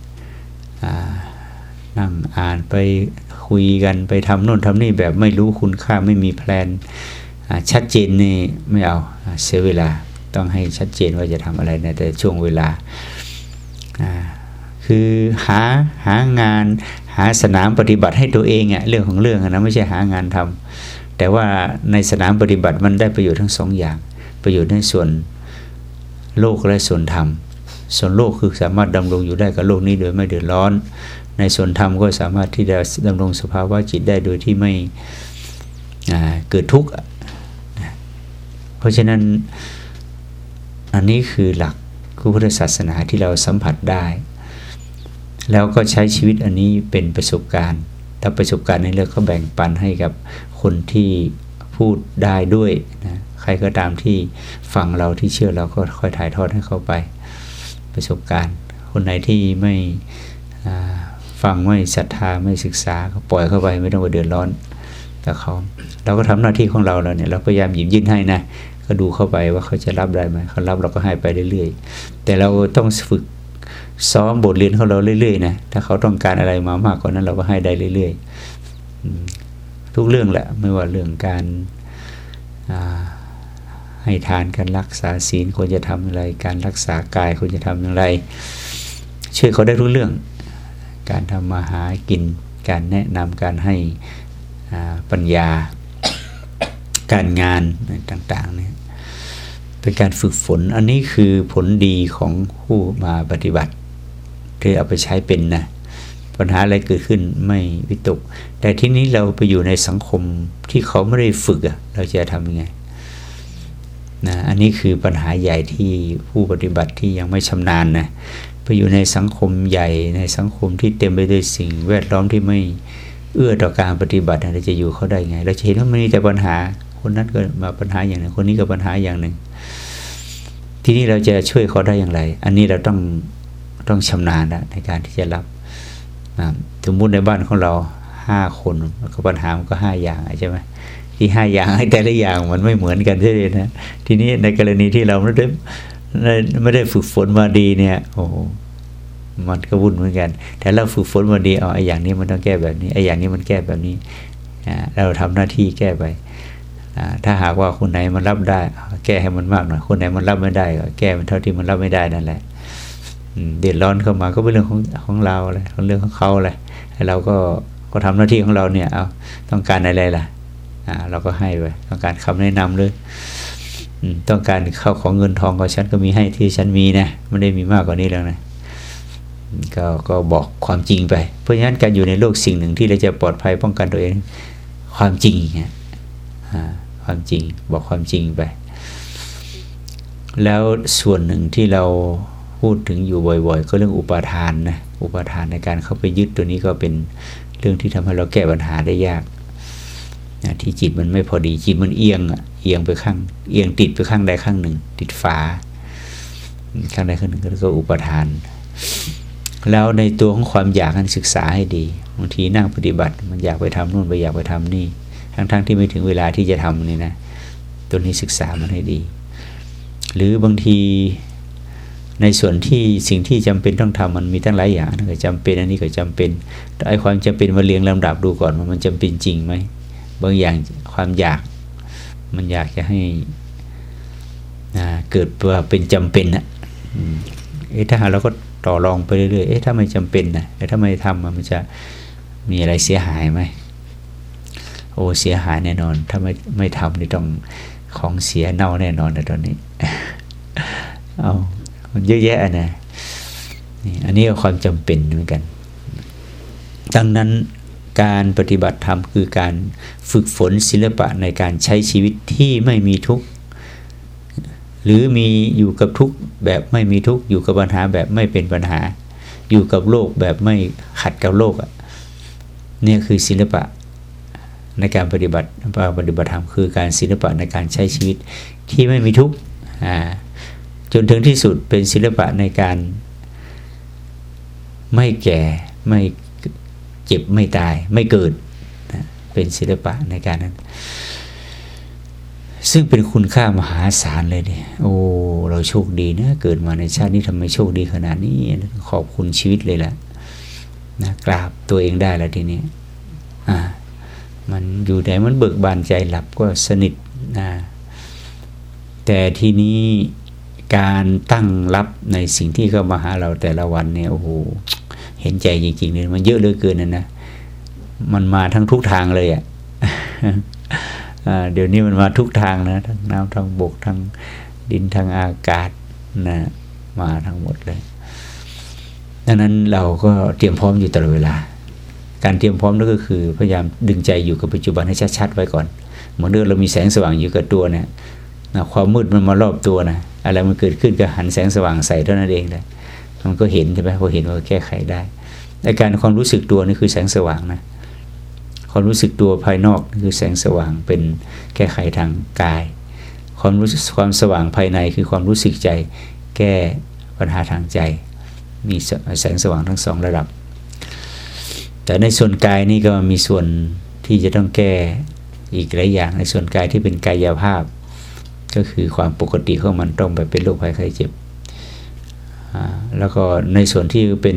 A: นั่งอ่านไปคุยกันไปทำโน่นทำนี่แบบไม่รู้คุณค่าไม่มีแพลนชัดเจนนี่ไม่เอาเสียเวลาต้องให้ชัดเจนว่าจะทำอะไรในแต่ช่วงเวลาคือหางานหาสนามปฏิบัติให้ตัวเองเรื่องของเรื่องนะไม่ใช่หางานทำแต่ว่าในสนามปฏิบัติมันได้ประโยชน์ทั้งสองอย่างประโยชน์ในส่วนโลกและส่วนธรรมส่วนโลกคือสามารถดำรงอยู่ได้กับโลกนี้โดยไม่เดือดร้อนในส่วนธรรมก็สามารถที่จะดำรงสภาวะจิตได้โดยที่ไม่เกิดทุกข์เพราะฉะนั้นอันนี้คือหลักพุทธศาสนาที่เราสัมผัสได้แล้วก็ใช้ชีวิตอันนี้เป็นประสบการณ์ถ้าประสบการณ์นี้เราก็แบ่งปันให้กับคนที่พูดได้ด้วยนะใครก็ตามที่ฟังเราที่เชื่อเราก็ค่อยถ่ายทอดให้เขาไปประสบการณ์คนไหนที่ไม่ฟังไม่ศรัทธาไม่ศึกษาก็ปล่อยเข้าไปไม่ต้องไปเดือดร้อนแต่เขาเราก็ทำหน้าที่ของเราแล้วเนี่ยเราพยายามหยิบยื่นให้นะก็ดูเข้าไปว่าเขาจะรับได้ไหมเขารับเราก็ให้ไปเรื่อยๆแต่เราต้องฝึกซ้อมบทเรียนของเราเรื่อยๆนะถ้าเขาต้องการอะไรมามากกว่านั้นเราก็ให้ได้เรื่อยๆทุกเรื่องแหละไม่ว่าเรื่องการให้ทานการรักษาศีลควรจะทำอะไรการรักษากายควรจะทำอย่างไรช่วยเขาได้ทุกเรื่องการทำมาหากินการแนะนำการให้ปัญญาการงานต่างๆเนี่ยเป็นการฝึกฝนอันนี้คือผลดีของผู้มาปฏิบัติที่เอาไปใช้เป็นนะปัญหาอะไรเกิดขึ้นไม่วิตกแต่ที่นี้เราไปอยู่ในสังคมที่เขาไม่ได้ฝึกเราจะทำยังไงนะอันนี้คือปัญหาใหญ่ที่ผู้ปฏิบัติที่ยังไม่ชำนาญนะไปอยู่ในสังคมใหญ่ในสังคมที่เต็มไปด้วยสิ่งแวดล้อมที่ไม่เอื้อต่อการปฏิบัติเราจะอยู่เขาได้ไงเราจะเห็นว่ามันมีแต่ปัญหาคนนั้นก็มาปัญหาอย่างหนึ่งคนนี้ก็ปัญหาอย่างหนึ่งทีนี้เราจะช่วยเขาได้อย่างไรอันนี้เราต้องชำนาญนะในการที่จะรับสมมุติในบ้านของเรา5 คนก็ปัญหามันก็5 อย่างใช่ไหมที่5 อย่างแต่ละอย่างมันไม่เหมือนกันเลยนะทีนี้ในกรณีที่เราไม่ได้ฝึกฝนมาดีเนี่ยโอ้มันก็วุ่นเหมือนกันแต่เราฝึกฝนมาดีไอ้อย่างนี้มันต้องแก้แบบนี้ไอ้อย่างนี้มันแก้แบบนี้เราทำหน้าที่แก้ไปถ้าหากว่าคนไหนมันรับได้แก้ให้มันมากหน่อยคนไหนมันรับไม่ได้ก็แก้มันเท่าที่มันรับไม่ได้นั่นแหละเดือดร้อนเข้ามาก็เป็นเรื่องของเราเลยเรื่องของเขาเลยเราก็ทำหน้าที่ของเราเนี่ยเอาต้องการอะไรล่ะเราก็ให้ไปต้องการคำแนะนำเลยต้องการเข้าของเงินทองของฉันก็มีให้ที่ฉันมีนะไม่ได้มีมากกว่านี้แล้วนะก็บอกความจริงไปเพราะฉะนั้นการอยู่ในโลกสิ่งหนึ่งที่เราจะปลอดภัยป้องกันตัวเองความจริงความจริงบอกความจริงไปแล้วส่วนหนึ่งที่เราพูดถึงอยู่บ่อยๆก็เรื่องอุปาทานนะอุปาทานในการเข้าไปยึดตัวนี้ก็เป็นเรื่องที่ทำให้เราแก้ปัญหาได้ยากที่จิตมันไม่พอดีจิตมันเอียงไปข้างเอียงติดไปข้างใดข้างหนึ่งติดฝาข้างใดข้างหนึ่งก็อุปาทานแล้วในตัวของความอยากนั้นศึกษาให้ดีบางทีนั่งปฏิบัติมันอยากไปทำนู่นไปอยากไปทำนี่ทั้งที่ไม่ถึงเวลาที่จะทำนี่นะตัวนี้ศึกษามันให้ดีหรือบางทีในส่วนที่สิ่งที่จำเป็นต้องทำมันมีตั้งหลายอย่างก็จำเป็นอันนี้ก็จำเป็นแต่ไอ้ความจำเป็นมาเรียงลำดับดูก่อนว่ามันจำเป็นจริงไหมบางอย่างความอยากมันอยากจะให้เกิดว่าเป็นจำเป็นถ้าหากเราก็ต่อรองไปเรื่อยๆถ้าไม่จำเป็นนะแต่ถ้าไม่ทำมันจะมีอะไรเสียหายไหมโอ้เสียหายแน่นอนถ้าไม่ทำนี่ต้องของเสียเน่าแน่นอนในตอนนี้เอามันเยอะแยะนะนี่อันนี้ก็ความจำเป็นเหมือนกันดังนั้นการปฏิบัติธรรมคือการฝึกฝนศิลปะในการใช้ชีวิตที่ไม่มีทุกข์หรือมีอยู่กับทุกข์แบบไม่มีทุกข์อยู่กับปัญหาแบบไม่เป็นปัญหาอยู่กับโลกแบบไม่ขัดกับโลกเนี่ยคือศิลปะในการปฏิบัติธรรมคือการศิลปะในการใช้ชีวิตที่ไม่มีทุกข์จนถึงที่สุดเป็นศิลปะในการไม่แก่ไม่เจ็บไม่ตายไม่เกิดเป็นศิลปะในการนั้นซึ่งเป็นคุณค่ามหาศาลเลยเนี่ยโอ้เราโชคดีนะเกิดมาในชาตินี้ทำไมโชคดีขนาดนี้ขอบคุณชีวิตเลยล่ะนะกราบตัวเองได้แล้วทีนี้มันอยู่ไหนมันเบิกบานใจหลับก็สนิทนะแต่ทีนี้การตั้งรับในสิ่งที่เข้ามาหาเราแต่ละวันเนี่ยโอ้โหเห็นใจจริงๆเลยมันเยอะเหลือเกินนะมันมาทั้งทุกทางเลยเดี๋ยวนี้มันมาทุกทางนะทั้งน้ำทั้งบกทั้งดินทั้งอากาศนะมาทั้งหมดเลยดังนั้นเราก็เตรียมพร้อมอยู่ตลอดเวลาการเตรียมพร้อมนั่นก็คือพยายามดึงใจอยู่กับปัจจุบันให้ชัดๆไว้ก่อนเหมือนเดิมเรามีแสงสว่างอยู่กับตัวเนี่ยความมืดมันมารอบตัวนะอะไรมันเกิดขึ้นก็หันแสงสว่างใส่เท่านั้นเองเลยมันก็เห็นใช่ไหมพอเห็นว่าแก้ไขได้ในการความรู้สึกตัวนี่คือแสงสว่างนะความรู้สึกตัวภายนอกนี่คือแสงสว่างเป็นแก้ไขทางกายความสว่างภายในคือความรู้สึกใจแก้ปัญหาทางใจมีแสงสว่างทั้งสองระดับแต่ในส่วนกายนี่ก็มีส่วนที่จะต้องแก้อีกหลายอย่างในส่วนกายที่เป็นกายภาพก็คือความปกติของมันต้องไปเป็นโรคภัยไข้เจ็บแล้วก็ในส่วนที่เป็น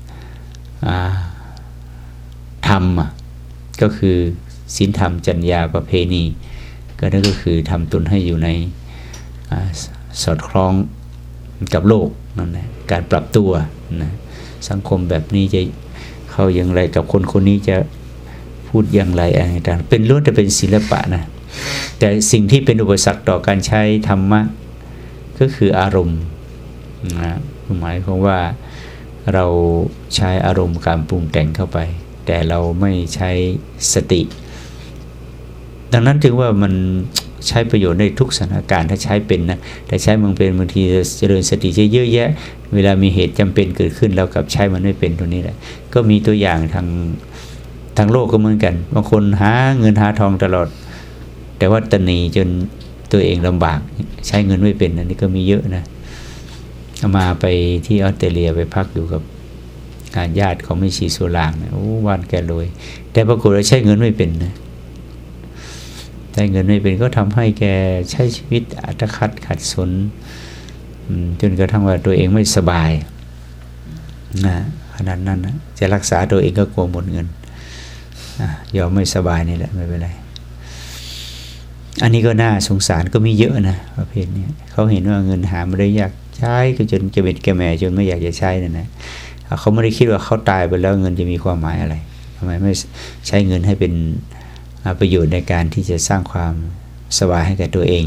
A: ธรรมก็คือศีลธรรมจรรยาประเพณีก็นั่นก็คือทำตนให้อยู่ในสอดคล้องกับโลกนั่นแหละการปรับตัวนะสังคมแบบนี้จะเข้าอย่างไรกับคนคนนี้จะพูดอย่างไรอะไรต่างเป็นล้วนแต่เป็นศิลปะนะแต่สิ่งที่เป็นอุปสรรคต่อการใช้ธรรมะก็คืออารมณ์นะหมายความว่าเราใช้อารมณ์การปรุงแต่งเข้าไปแต่เราไม่ใช้สติดังนั้นถึงว่ามันใช้ประโยชน์ในทุกสถานการณ์ถ้าใช้เป็นนะแต่ใช้มันเป็นบางทีเจริญสติเยอะแยะเวลามีเหตุจำเป็นเกิดขึ้นแล้วกับใช้มันไม่เป็นตัวนี้แหละก็มีตัวอย่างทางโลกก็เหมือนกันบางคนหาเงินหาทองตลอดแต่ว่าตนีจนตัวเองลำบากใช้เงินไม่เป็นอันนี้ก็มีเยอะนะมาไปที่ออสเตรเลียไปพักอยู่กับญาติของแม่ชีสุรางนะโอ้วันแกรวยแต่ปรากฏว่าใช้เงินไม่เป็นนะใช้เงินไม่เป็นก็ทำให้แกใช้ชีวิตอัตคัดขัดสนจนกระทั่งว่าตัวเองไม่สบายนะขนาดนั้นนะจะรักษาตัวเองก็กลัวหมดเงินยอมไม่สบายนี่แหละไม่เป็นไรอันนี้ก็น่าสงสารก็มีเยอะนะประเภทนี้เขาเห็นว่าเงินหาไม่ได้ยากใช้ก็จนจะเป็นแก่แม่จนไม่อยากจะใช้นั่นนะเขาไม่ได้คิดว่าเขาตายไปแล้วเงินจะมีความหมายอะไรทำไมไม่ใช้เงินให้เป็นประโยชน์ในการที่จะสร้างความสบายให้แก่ตัวเอง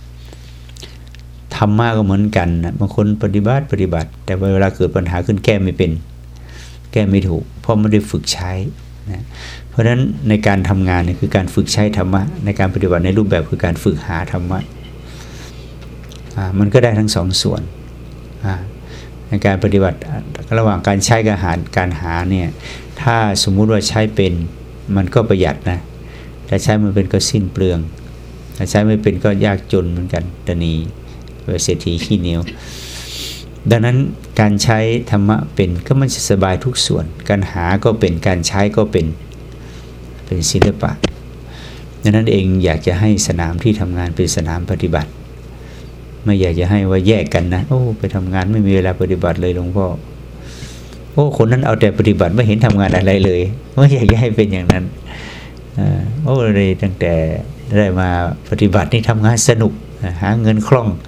A: ธรรมะก็เหมือนกันนะบางคนปฏิบัติแต่เวลาเกิดปัญหาขึ้นแก้ไม่เป็นแก้ไม่ถูกเพราะไม่ได้ฝึกใช้นะเพราะฉะนั้นในการทำงานเนี่ยคือการฝึกใช้ธรรมะในการปฏิบัติในรูปแบบคือการฝึกหาธรรมะมันก็ได้ทั้งสองส่วนในการปฏิบัติระหว่างการใช้การหาเนี่ยถ้าสมมุติว่าใช้เป็นมันก็ประหยัดนะแต่ใช้มันเป็นก็สิ้นเปลืองถ้าใช้ไม่เป็นก็ยากจนเหมือนกันตนีเศรษฐีขี้เหนียวดังนั้นการใช้ธรรมะเป็นก็มันจะสบายทุกส่วนการหาก็เป็นการใช้ก็เป็นศิลปะดังนั้นเองอยากจะให้สนามที่ทำงานเป็นสนามปฏิบัติไม่อยากจะให้ว่าแยกกันนะโอ้ไปทำงานไม่มีเวลาปฏิบัติเลยหลวงพ่อโอ้คนนั้นเอาแต่ปฏิบัติไม่เห็นทำงานอะไรเลยไม่อยากจะให้เป็นอย่างนั้นโอ้เลยตั้งแต่ได้มาปฏิบัตินี่ทำงานสนุกหาเงินคล่อง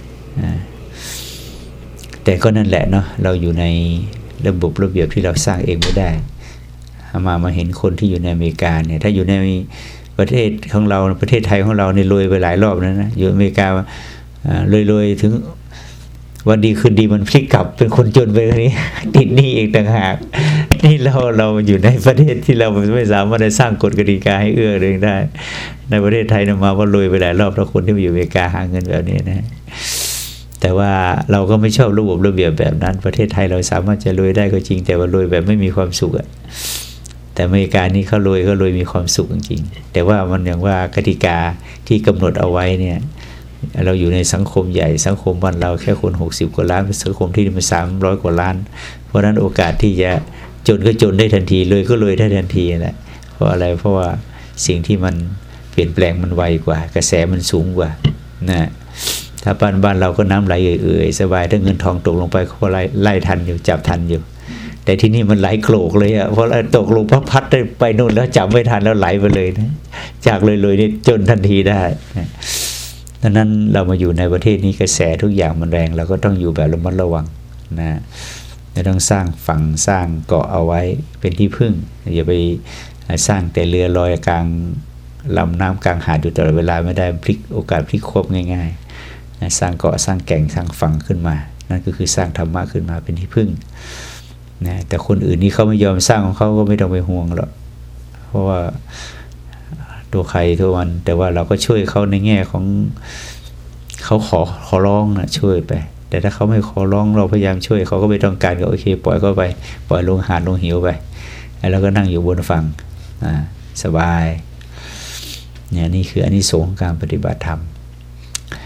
A: แต่ก็นั่นแหละเนาะเราอยู่ในระบบระเบียบที่เราสร้างเองไม่ได้มาเห็นคนที่อยู่ในอเมริกาเนี่ยถ้าอยู่ในประเทศของเราประเทศไทยของเราเนี่ยรวยไปหลายรอบแล้วนะอยู่อเมริการวยถึงวันดีคืนดีมันพลิกกลับเป็นคนจนไปคนนี้ติดหนี้เองต่างหากนี่เราอยู่ในประเทศที่เราไม่สามารถได้สร้างกฎกติกาให้เอื้อเองได้ในประเทศไทยมาว่ารวยไปหลายรอบแล้วคนที่มาอยู่อเมริกาหาเงินแบบนี้นะแต่ว่าเราก็ไม่ชอบระบบระเบียบแบบนั้นประเทศไทยเราสามารถจะรวยได้ก็จริงแต่ว่ารวยแบบไม่มีความสุขแต่อเมริกานี่เขารวยมีความสุขจริงๆแต่ว่ามันอย่างว่ากติกาที่กำหนดเอาไว้เนี่ยเราอยู่ในสังคมใหญ่สังคมบ้านเราแค่คน60 กว่าล้านเป็นสังคมที่มัน300 กว่าล้านเพราะนั้นโอกาสที่จะจนก็จนได้ทันทีรวยก็รวยได้ทันทีแหละเพราะอะไรเพราะว่าสิ่งที่มันเปลี่ยนแปลงมันไวกว่ากระแสมันสูงกว่านะถ้าบ้านเราก็น้ำไหลเอื่อยๆสบายถ้าเงินทองตกลงไปเขาไล่ทันอยู่จับทันอยู่แต่ที่นี่มันไหลโขลกเลยเพราะตกลงพัดไปนู่นแล้วจับไม่ทันแล้วไหลไปเลยนะจากเลยนี่จนทันทีได้นะดังนั้นเรามาอยู่ในประเทศนี้กระแสทุกอย่างมันแรงเราก็ต้องอยู่แบบระมัดระวังนะจะต้องสร้างฝั่งสร้างเกาะเอาไว้เป็นที่พึ่งอย่าไปสร้างแต่เรือลอยกลางลำน้ำกลางหาดอยู่ตลอดเวลาไม่ได้พลิกโอกาสพลิกควบง่ายๆนะสร้างเกาะสร้างแก่งสร้างฝั่งขึ้นมานั่นก็คือสร้างธรรมะขึ้นมาเป็นที่พึ่งนะแต่คนอื่นนี่เขาไม่ยอมสร้างของเขาก็ไม่ต้องไปห่วงหรอกเพราะว่าตัวใครตัวมันแต่ว่าเราก็ช่วยเขาในแง่ของเขาขอร้องนะช่วยไปแต่ถ้าเขาไม่ขอร้องเราพยายามช่วยเขาก็ไม่ต้องการก็โอเคปล่อยเขาไปปล่อยลงหาดลงหิวไปแล้วก็นั่งอยู่บนฝั่งสบายเนี่ยนี่คืออานิสงส์ของการปฏิบัติธรรม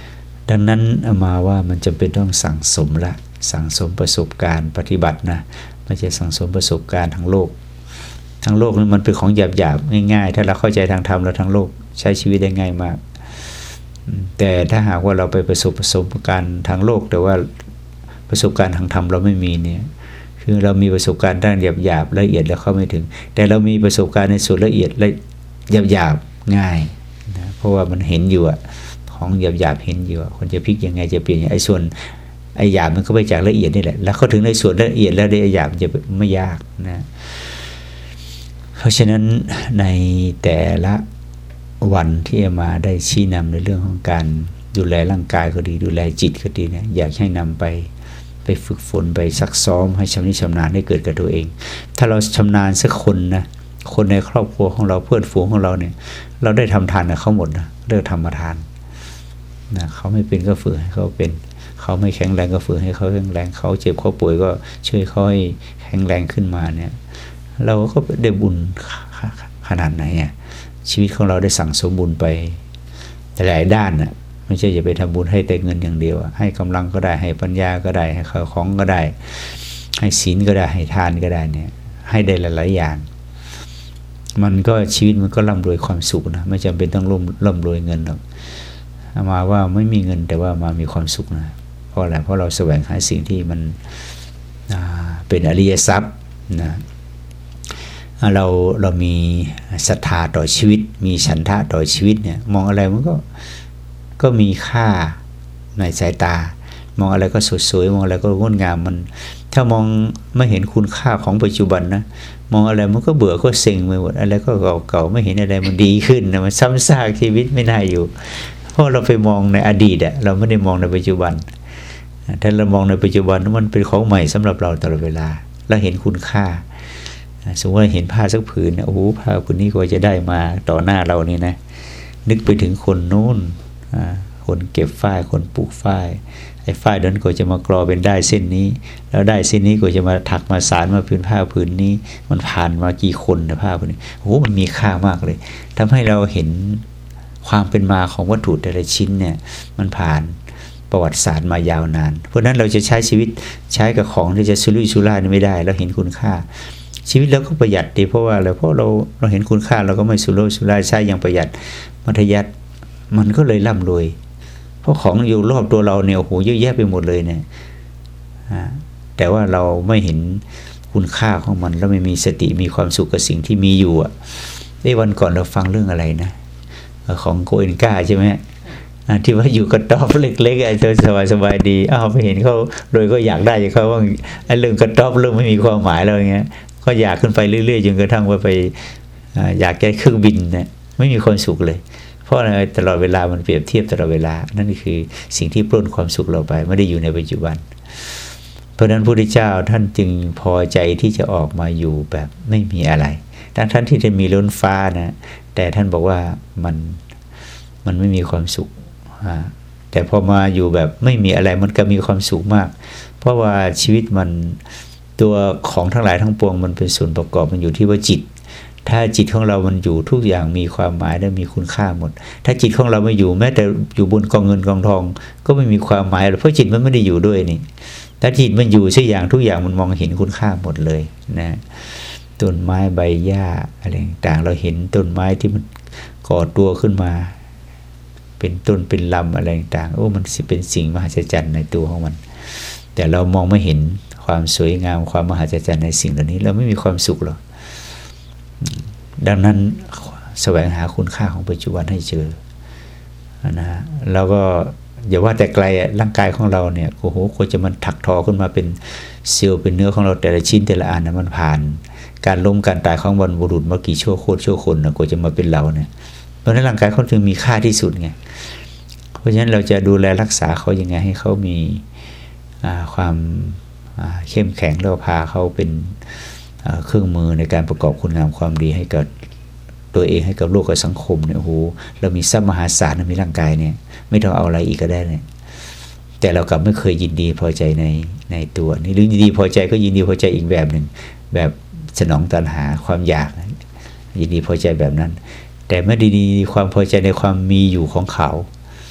A: ดังนั้นเอามาว่ามันจำเป็นต้องสั่งสมละสั่งสมประสบการณ์ปฏิบัตินะไม่ใช่สั่งสมประสบการณ์ทางโลกทางโลกนี่มันเป็นของหยาบๆง่ายๆถ้าเราเข้าใจทางธรรมแล้วทางโลกใช้ชีวิตได้ง่ายมากแต่ถ้าหากว่าเราไปประสบการณ์ทางโลกแต่ว่าประสบการณ์ทางธรรมเราไม่มีเนี่ยคือเรามีประสบการณ์ด้านหยาบๆละเอียดแล้วเข้าไม่ถึงแต่เรามีประสบการณ์ในส่วนละเอียดและหยาบๆง่ายนะเพราะว่ามันเห็นอยู่อะของหยาบๆเห็นอยู่คนจะพลิกยังไงจะเปลี่ยนไอ้ส่วนไอ้หยาบมันก็ไปจากละเอียดนี่แหละแล้วเขาถึงในส่วนละเอียดแล้วไอ้หยาบจะไม่ยากนะเพราะฉะนั้นในแต่ละวันที่มาได้ชี้นำในเรื่องของการดูแลร่างกายก็ดีดูแลจิตก็ดีเนี่ยอยากให้นำไปฝึกฝนไปซักซ้อมให้ชำนิชำนาญให้เกิดกับตัวเองถ้าเราชำนาญสักคนนะคนในครอบครัวของเราเพื่อนฝูงของเราเนี่ยเราได้ทำทานกับเขาหมดนะเลิกทำมาทานนะเขาไม่เป็นก็ฝึกให้เขาเป็นเขาไม่แข็งแรงก็ฝึกให้เขาแข็งแรงเขาเจ็บเขาป่วยก็ช่วยเขาให้แข็งแรงขึ้นมาเนี่ยเราก็ได้บุญขนาดไหนอ่ะชีวิตของเราได้สั่งสมบุญไปหลายด้านน่ะไม่ใช่จะไปทำบุญให้แต่เงินอย่างเดียวให้กำลังก็ได้ให้ปัญญาก็ได้ให้ข้าวของก็ได้ให้ศีลก็ได้ให้ทานก็ได้เนี่ยให้ได้หลายๆอย่างมันก็ชีวิตมันก็ร่ำรวยความสุขนะไม่จำเป็นต้องร่ำรวยเงินหรอกมาว่าไม่มีเงินแต่ว่ามามีความสุขนะเพราะอะไรเพราะเราแสวงหาสิ่งที่มันเป็นอริยทรัพย์นะเรามีศรัทธาต่อชีวิตมีฉันทะต่อชีวิตเนี่ยมองอะไรมันก็มีค่าในสายตามองอะไรก็สดสวยมองอะไรก็งดงามมันถ้ามองไม่เห็นคุณค่าของปัจจุบันนะมองอะไรมันก็เบื่อก็เซ็งไปหมดอะไรก็เก่าๆไม่เห็นอะไรมันดีขึ้นนะมันซ้ำซากชีวิตไม่น่าอยู่เพราะเราไปมองในอดีตเราไม่ได้มองในปัจจุบันถ้าเรามองในปัจจุบันมันเป็นของใหม่สำหรับเราตลอดเวลาเราเห็นคุณค่าสมมติว่าเห็นผ้าสักผืนโอ้โหผ้าผืนนี้ก็จะได้มาต่อหน้าเรานี่นะนึกไปถึงคนโน้นคนเก็บฝ้ายคนปลูกฝ้ายไอ้ฝ้ายนั้นก็จะมากรอเป็นได้เส้นนี้แล้วได้เส้นนี้ก็จะมาถักมาสารมาเป็นผ้าผืนนี้มันผ่านมากี่คนนะผ้าผืนนี้โอ้โหมันมีค่ามากเลยทำให้เราเห็นความเป็นมาของวัตถุแต่ละชิ้นเนี่ยมันผ่านประวัติศาสตร์มายาวนานเพราะนั้นเราจะใช้ชีวิตใช้กับของที่จะสุรุ่ยสุร่ายไม่ได้เราเห็นคุณค่าชีวิตเราก็ประหยัดดีเพราะว่าอะไรเพราะเราเห็นคุณค่าเราก็ไม่สุรุ่ยสุร่ายใช้อย่างประหยัดมัธยัสถ์มันก็เลยร่ำรวยเพราะของอยู่รอบตัวเราเนี่ยโอ้โหเยอะแยะไปหมดเลยเนี่ยแต่ว่าเราไม่เห็นคุณค่าของมันแล้วไม่มีสติมีความสุขกับสิ่งที่มีอยู่วันก่อนเราฟังเรื่องอะไรนะของโกเอนก้าใช่ไหมที่ว่าอยู่กระต๊อบเล็กๆไอ้เธอสบายดีไปเห็นเขาโดยก็อยากได้จากเขาว่าไอ้เรื่องกระต๊อบเรื่องไม่มีความหมายแล้วอย่างเงี้ยก็อยากขึ้นไปเรื่อยๆจนกระทั่งว่าไปอยากแก้เครื่องบินเนี่ยไม่มีความสุขเลยเพราะอะไรตลอดเวลามันเปรียบเทียบตลอดเวลานั่นคือสิ่งที่ปล้นความสุขเราไปไม่ได้อยู่ในปัจจุบันเพราะนั้นพระพุทธเจ้าท่านจึงพอใจที่จะออกมาอยู่แบบไม่มีอะไรท่านที่จะมีล้นฟ้านะแต่ท่านบอกว่ามันไม่มีความสุขแต่พอมาอยู่แบบไม่มีอะไรมันก็มีความสุขมากเพราะว่าชีวิตมันตัวของทั้งหลายทั้งปวงมันเป็นส่วนประกอบมันอยู่ที่ว่าจิตถ้าจิตของเรามันอยู่ทุกอย่างมีความหมายและมีคุณค่าหมดถ้าจิตของเราไม่อยู่แม้แต่อยู่บนกองเงินกองทองก็ไม่มีความหมายเพราะจิตมันไม่ได้อยู่ด้วยนี่ถ้าจิตมันอยู่สักอย่างทุกอย่างมันมองเห็นคุณค่าหมดเลยนะต้นไม้ใบหญ้าอะไรต่างเราเห็นต้นไม้ที่มันก่อตัวขึ้นมาเป็นต้นเป็นลำอะไรต่างมันเป็นสิ่งมหัศจรรย์ในตัวของมันแต่เรามองไม่เห็นความสวยงามความมหัศจรรย์ในสิ่งเหล่านี้เราไม่มีความสุขหรอกดังนั้นแสวงหาคุณค่าของปัจจุบันให้เจอนะแล้วก็อย่าว่าแต่ไกลร่างกายของเราเนี่ยโอ้โหกว่าจะมันถักทอขึ้นมาเป็นเซลล์เป็นเนื้อของเราแต่ละชิ้นแต่ละอันนะมันผ่านการล้มการตายของบรรพบุรุษมากี่ชั่วโคตรชั่วคนนะกว่าจะมาเป็นเราเนี่ยเพราะนั้นร่างกายเขาจึงมีค่าที่สุดไงเพราะฉะนั้นเราจะดูแลรักษาเขายังไงให้เขามีความเข้มแข็งแล้วพาเขาเป็นเครื่องมือในการประกอบคุณงามความดีให้กับตัวเองให้กับโลกกับสังคมเนี่ยโอ้โหเรามีทรัพย์มหาศาลในร่างกายเนี่ยไม่ต้องเอาอะไรอีกก็ได้เนี่ยแต่เรากลับไม่เคยยินดีพอใจในตัวนี้หรือยินดีพอใจก็ยินดีพอใจอีกแบบหนึ่งแบบสนองตัณหาความอยากยินดีพอใจแบบนั้นแต่ไม่ดีความพอใจในความมีอยู่ของเขา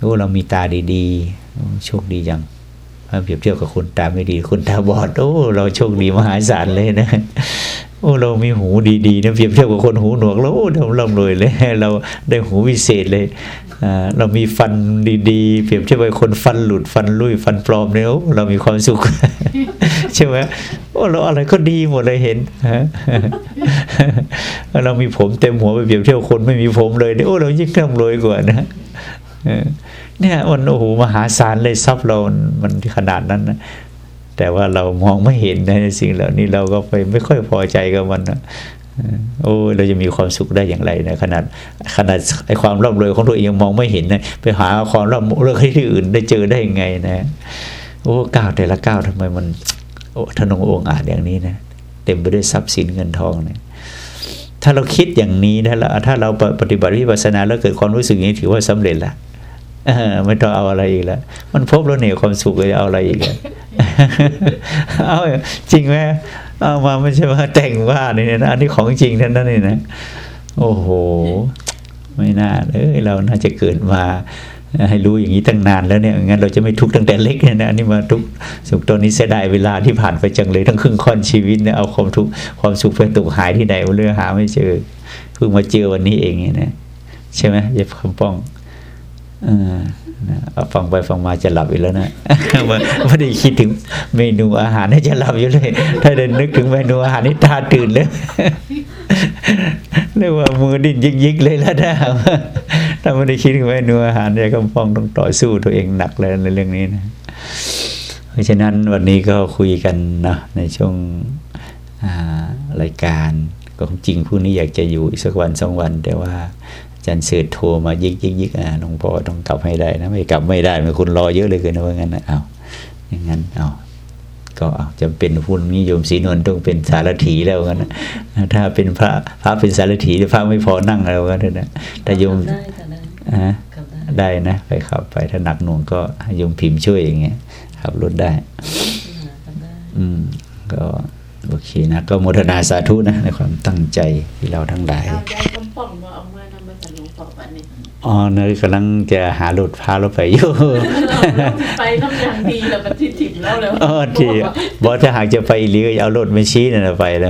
A: อ้เรามีตาดีๆโชคดีจังถ้าเปรียบเทียบกับคนตาไม่ดีคนตาบอดโอ้เราโชคดีมหาศาลเลยนะโอ้เรามีหูดีๆนะเปรียบเทียบกับคนหูหนวกแล้วโอ้เราร่ำรวยเลยเราได้หูวิเศษเลยเรามีฟันดีๆเปรียบเทียบกับคนฟันหลุดฟันลุยฟันปลอมเนี่ยเรามีความสุข ใช่ไหมโอ้เราอะไรก็ดีหมดเลยเห็นเรามีผมเต็มหัวไปเปรียบเทียบคนไม่มีผมเลยโอ้เรายิ่งร่ำรวยกว่านะเนี่ยมันโอ้โหมหาศาลเลยทรัพย์เรามันขนาดนั้นนะแต่ว่าเรามองไม่เห็นในสิ่งเหล่านี้เราก็ไปไม่ค่อยพอใจกับมันนะโอ้เราจะมีความสุขได้อย่างไรนะขนาดไอ้ความร่ำรวยของตัวเองยังมองไม่เห็นนะไปหาความร่ำรวยที่อื่นได้เจอได้ยังไงนะโอ้ก้าวแต่ละก้าวทำไมมันโอ้ทะนงองค์อาจอย่างนี้นะเต็มไปด้วยทรัพย์สินเงินทองนะถ้าเราคิดอย่างนี้นะถ้าเราปฏิบัติวิปัสสนาแล้วเกิดความรู้สึกอย่างนี้ถือว่าสำเร็จละไม่ต้องเอาอะไรอีกแล้วมันพบแล้วเนี่ยความสุขเลยเอาอะไรอีกเอาจริงไหมเอามาไม่ใช่ว่าแต่งว่าเนี่ยนะอันนี้ของจริงท่านนั่นนี่นะโอ้โหไม่น่าเลยเราน่าจะเกิดมาให้รู้อย่างนี้ตั้งนานแล้วเนี่ยงั้นเราจะไม่ทุกข์ตั้งแต่เล็กเนี่ยนะอันนี้มาทุกข์สุขตอนนี้เสียดายเวลาที่ผ่านไปจังเลยทั้งครึ่งค่อนชีวิตเนี่ยเอาความทุกข์ความสุขไปตกหายที่ไหนเรื่องหาไม่เจอเพิ่งมาเจอวันนี้เองเนี่ยนะใช่ไหมเย็บคำป้องฟังไปฟังมาจะหลับอีกแล้วนะไม่ได้คิดถึงเมนูอาหารให้จะหลับอยู่เลยถ้าเดินนึกถึงเมนูอาหารนี่ตาตื่นเลยเรียกว่ามือดิ้นยิกๆเลยแล้วนะถ้าไม่ได้คิดถึงเมนูอาหารเนี่ยก็ป้องต้องต่อสู้ตัวเองหนักเลยในเรื่องนี้นะเพราะฉะนั้นวันนี้ก็คุยกันนะในช่วงรายการก็จริงพรุ่งนี้อยากจะอยู่อีกสักวัน2 วันแต่ว่าอาจารย์เสิร์ชโทรมายิกหลวงพ่อต้องกลับให้ได้นะไม่กลับไม่ได้มันคุณรอเยอะเลยเกินนะว่างั้นนะเอาอย่างนั้นเอาก็จำเป็นพูดนี้โยมศรีนวลต้องเป็นสารถีแล้วกันนะถ้าเป็นพระเป็นสารถีพระไม่พอนั่งแล้วกันนะแต่โยมได้นะไปขับไปถ้าหนักหน่วงก็ให้โยมพิมพ์ช่วยอย่างเงี้ยขับรถได้ก็โอเคนะก็โมทนาสาธุนะในความตั้งใจที่เราทั้งหลายอ๋อเนยกำลังจะหารถพาเราไปอยู่
B: ไปต้องอย่างดีแล้วมันที่ถิ่มแล้วเลย
A: อ๋อที่บอกถ้าหากจะไปหรือเอารถมาชี้นั่นไปแล้ว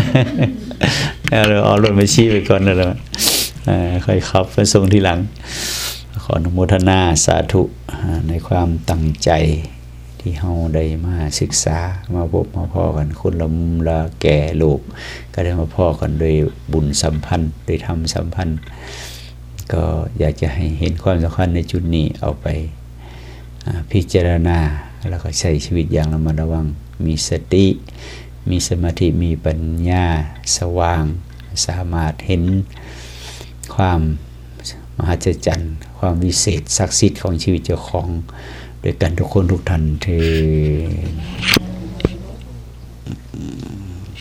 A: เอารถมาชี้ไปก่อนนั่นแหละค่อยขับไปส่งทีหลังขออนุโมทนาสาธุในความตั้งใจที่เฮาได้มาศึกษามาพบมาพ่อกันคนละแก่โลกก็ได้มาพ่อกันโดยบุญสัมพันธ์โดยธรรมสัมพันธ์ก็อยากจะให้เห็นความสำคัญในจุดนี้เอาไปพิจารณาแล้วก็ใช้ชีวิตอย่างระมัดระวังมีสติมีสมาธิมีปัญญาสว่างสามารถเห็นความมหัศจรรย์ความวิเศษศักดิ์สิทธิ์ของชีวิตเจ้าของโดยกันทุกคนทุกท่านเท